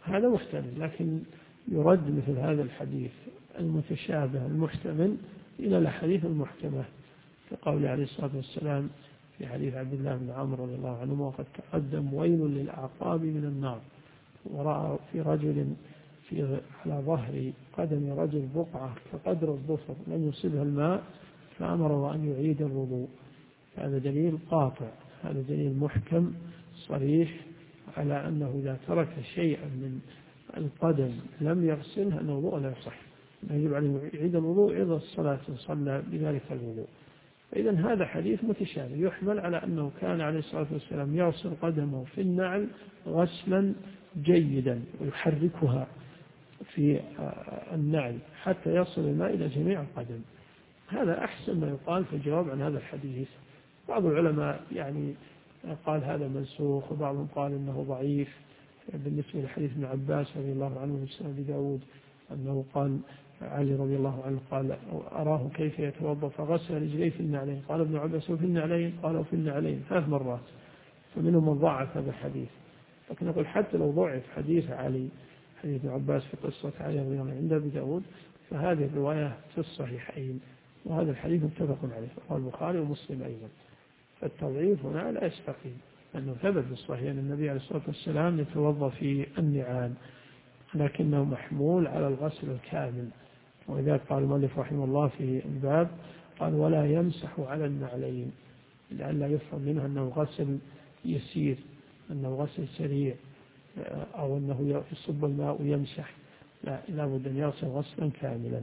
هذا محتمل، لكن يرد مثل هذا الحديث المتشابه المحتمل إلى الأحاديث المحكمة، كقول عليه الصلاة والسلام في حديث عبد الله بن عمرو رضي الله عنه: وقد تقدم ويل للأعقاب من النار. ورأى في رجل على ظهر قدم رجل بقعة كقدر الظفر لم يصبها الماء فأمره أن يعيد الوضوء. هذا دليل قاطع، هذا دليل محكم صريح على أنه إذا ترك شيئا من القدم لم يغسله أن الوضوء لا يصح، يجب عليه يعيد الوضوء إذا الصلاة صلى بذلك الوضوء. فإذا هذا حديث متشابه يحمل على أنه كان عليه الصلاة والسلام يغسل قدمه في النعل غسلا جيدا ويحركها في النعل حتى يصل الماء إلى جميع القدم. هذا أحسن ما يقال في الجواب عن هذا الحديث. بعض العلماء يعني قال هذا منسوخ، وبعضهم قال إنه ضعيف بالنسبة لحديث ابن عباس رضي الله عنه في سنن داود أنه قال علي رضي الله عنه قال: أراه كيف يتوضأ فغسل رجليه في النعلين. قال ابن عباس: وفي النعلين؟ قال: في النعلين 3 مرات. فمنهم من ضعف هذا الحديث. لكن نقول حتى لو ضعف حديث علي، حديث ابن عباس في قصة علي رضي الله عنه عند أبي داود، فهذه الرواية في الصحيحين، وهذا الحديث متفق عليه رواه البخاري ومسلم أيضا. فالتضعيف هنا لا يستقيم، لأنه ثبت في الصحيح أن النبي عليه الصلاة والسلام يتوضأ في النعال، لكنه محمول على الغسل الكامل. ولذلك قال المؤلف رحمه الله في الباب قال: ولا يمسح على النعلين، لئلا يفهم منه أنه غسل يسير، أنه غسل سريع، أو أنه يصب الماء ويمسح. لا بد أن يغسل غسلا كاملا.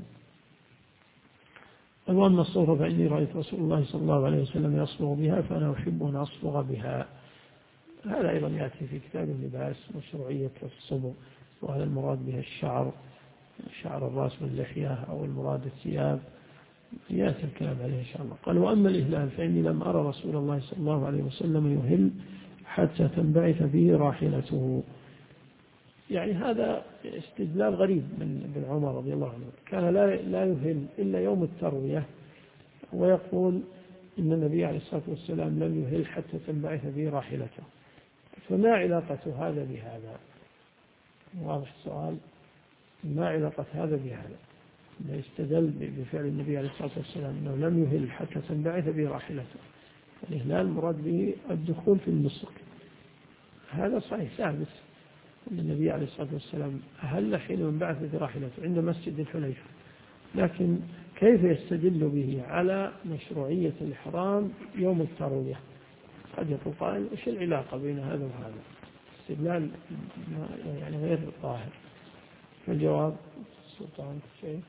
وأما الصوف فإني رأيت رسول الله صلى الله عليه وسلم يصبغ بها فأنا أحب أن أصبغ بها. هذا أيضا يأتي في كتاب اللباس مشروعية الصبغ، وهذا المراد بها شعر الرأس واللحية، أو المراد الثياب، يأتي الكلام عليه إن شاء الله. قال: وأما الإهلال فإني لم أرى رسول الله صلى الله عليه وسلم يهل حتى تنبعث به راحلته. يعني هذا استدلال غريب من ابن عمر رضي الله عنه، كان لا يهل إلا يوم التروية، ويقول إن النبي عليه الصلاة والسلام لم يهل حتى تنبعث به راحلته. فما علاقة هذا بهذا؟ واضح السؤال، ما علاقة هذا بهذا؟ يستدل بفعل النبي عليه الصلاة والسلام أنه لم يهل حتى تنبعث به راحلته. الإهلال مراد به الدخول في النسك. هذا صحيح ثابت أن النبي عليه الصلاة والسلام أهل حين انبعث براحلته عند مسجد الحليفة، لكن كيف يستدل به على مشروعية الإحرام يوم التروية؟ قد يقول قائل: إيش العلاقة بين هذا وهذا؟ استدلال يعني غير ظاهر. فالجواب سلطان شيء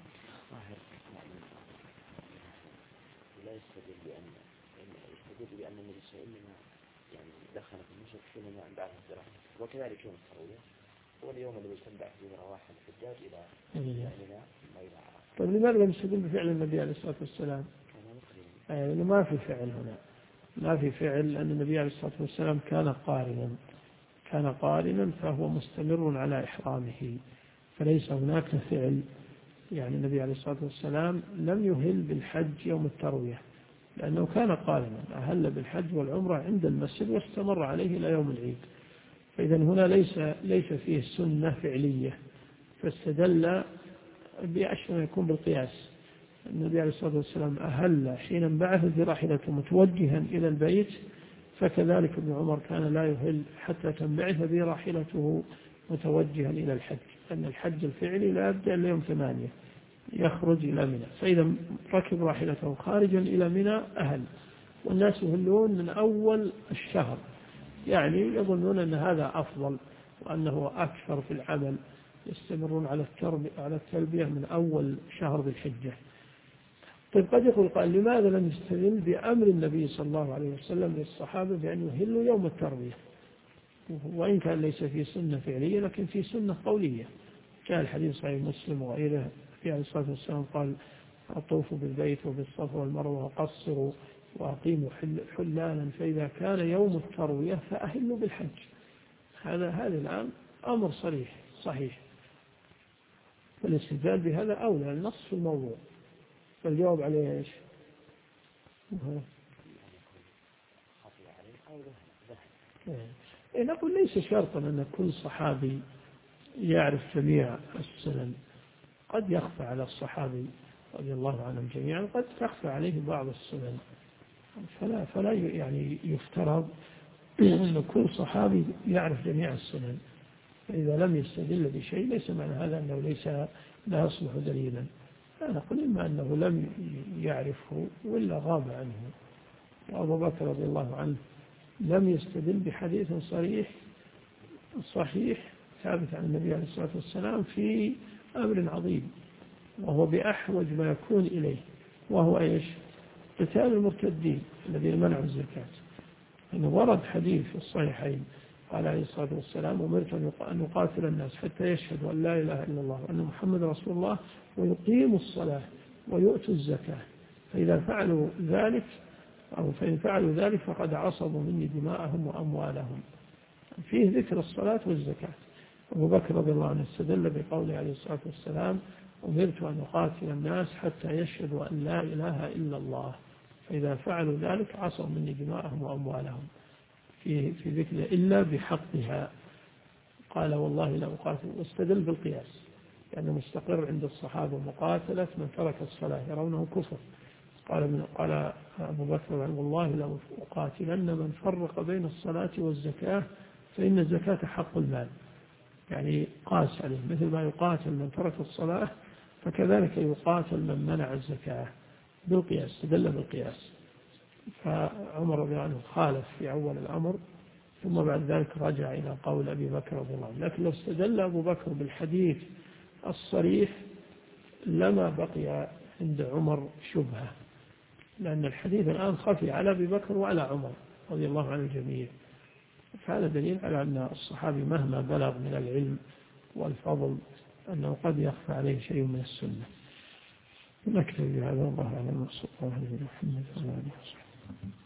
لا يستدل بأن النبي صلى الله عليه وسلم يعني دخل في النسك حينما انبعث الزراعة، وكذلك يوم التروية هو اليوم الذي تنبعث فيه رواح الحجاج إلى منى وإلى عرفة. طيب لماذا لم يستدل بفعل النبي عليه الصلاة والسلام؟ لأنه ما في فعل هنا، ما في فعل، لأن النبي عليه الصلاة والسلام كان قارنا فهو مستمر على إحرامه، فليس هناك فعل. يعني النبي عليه الصلاة والسلام لم يهل بالحج يوم التروية لأنه كان قارنا، أهل بالحج والعمرة عند المسجد واستمر عليه إلى يوم العيد. فإذا هنا ليس فيه سنة فعلية، فاستدل بأشبه ما يكون بالقياس. النبي عليه الصلاة والسلام أهل حين انبعث براحلته متوجها إلى البيت، فكذلك ابن عمر كان لا يهل حتى تنبعث براحلته متوجها إلى الحج، أن الحج الفعلي لا يبدأ إلا يوم 8 يخرج إلى منى، فإذا ركب راحلته خارجا إلى منى أهل. والناس يهلون من أول الشهر، يعني يظنون أن هذا أفضل وأنه أكثر في العمل، يستمرون على التلبية من أول شهر بالحجة. طيب قد يقول قال: لماذا لم يستدل بأمر النبي صلى الله عليه وسلم للصحابة بأن يهلوا يوم التروية؟ وإن كان ليس في سنة فعلية لكن في سنة قولية. جاء الحديث صحيح مسلم وغيره في عليه الصلاة والسلام قال: أطوفوا بالبيت وبالصفا والمروة وقصروا وأقيموا حلالا، فإذا كان يوم التروية فأهلوا بالحج. هذا الآن أمر صحيح، فالاستدلال بهذا أولى النص في الموضوع. فالجواب عليه إيش؟ نقول ليس شرطا أن كل صحابي يعرف جميع السنن. قد يخفى على الصحابي رضي الله عنهم جميعا، قد تخفى عليه بعض السنن، فلا يعني يفترض أن كل صحابي يعرف جميع السنن. فإذا لم يستدل بشيء ليس معنى هذا أنه لا يصلح دليلا. نقول إما أنه لم يعرفه ولا غاب عنه. وأبو بكر رضي الله عنه لم يستدل بحديث صحيح ثابت عن النبي عليه الصلاة والسلام في أمر عظيم، وهو بأحوج ما يكون إليه، وهو إيش؟ قتال المرتدين الذين منعوا الزكاة. إنه ورد حديث في الصحيحين قال عليه الصلاة والسلام: أمرت أن أقاتل الناس حتى يشهدوا أن لا إله إلا الله وأن محمد رسول الله ويقيموا الصلاة ويؤتوا الزكاة، فإن فعلوا ذلك فقد عصبوا مني دماءهم وأموالهم. فيه ذكر الصلاة والزكاة. أبو بكر رضي الله عنه استدل بقوله عليه الصلاة والسلام: أمرت أن أقاتل الناس حتى يشهدوا أن لا إله إلا الله، فإذا فعلوا ذلك عصوا مني دماءهم وأموالهم، في ذكر إلا بحقها. قال: والله لا أقاتل. واستدل بالقياس، يعني مستقر عند الصحابة مقاتلة من ترك الصلاة يرونه كفر. قال أبو بكر: والله لا أقاتلن من فرق بين الصلاة والزكاة، فإن الزكاة حق المال. يعني قاس عليه، مثل ما يقاتل من ترك الصلاة فكذلك يقاتل من منع الزكاة بالقياس، استدل بالقياس. فعمر رضي الله عنه خالف في أول الأمر، ثم بعد ذلك رجع إلى قول أبي بكر رضي الله عنه. لكن لو استدل أبو بكر بالحديث الصريح لما بقي عند عمر شبهة، لأن الحديث الآن خفي على أبي بكر وعلى عمر رضي الله عنه الجميع. فهذا دليل على أن الصحابي مهما بلغ من العلم والفضل أنه قد يخفى عليه شيء من السنة. نكتفي بهذا، الله أعلم، وصلى الله عليه وسلم.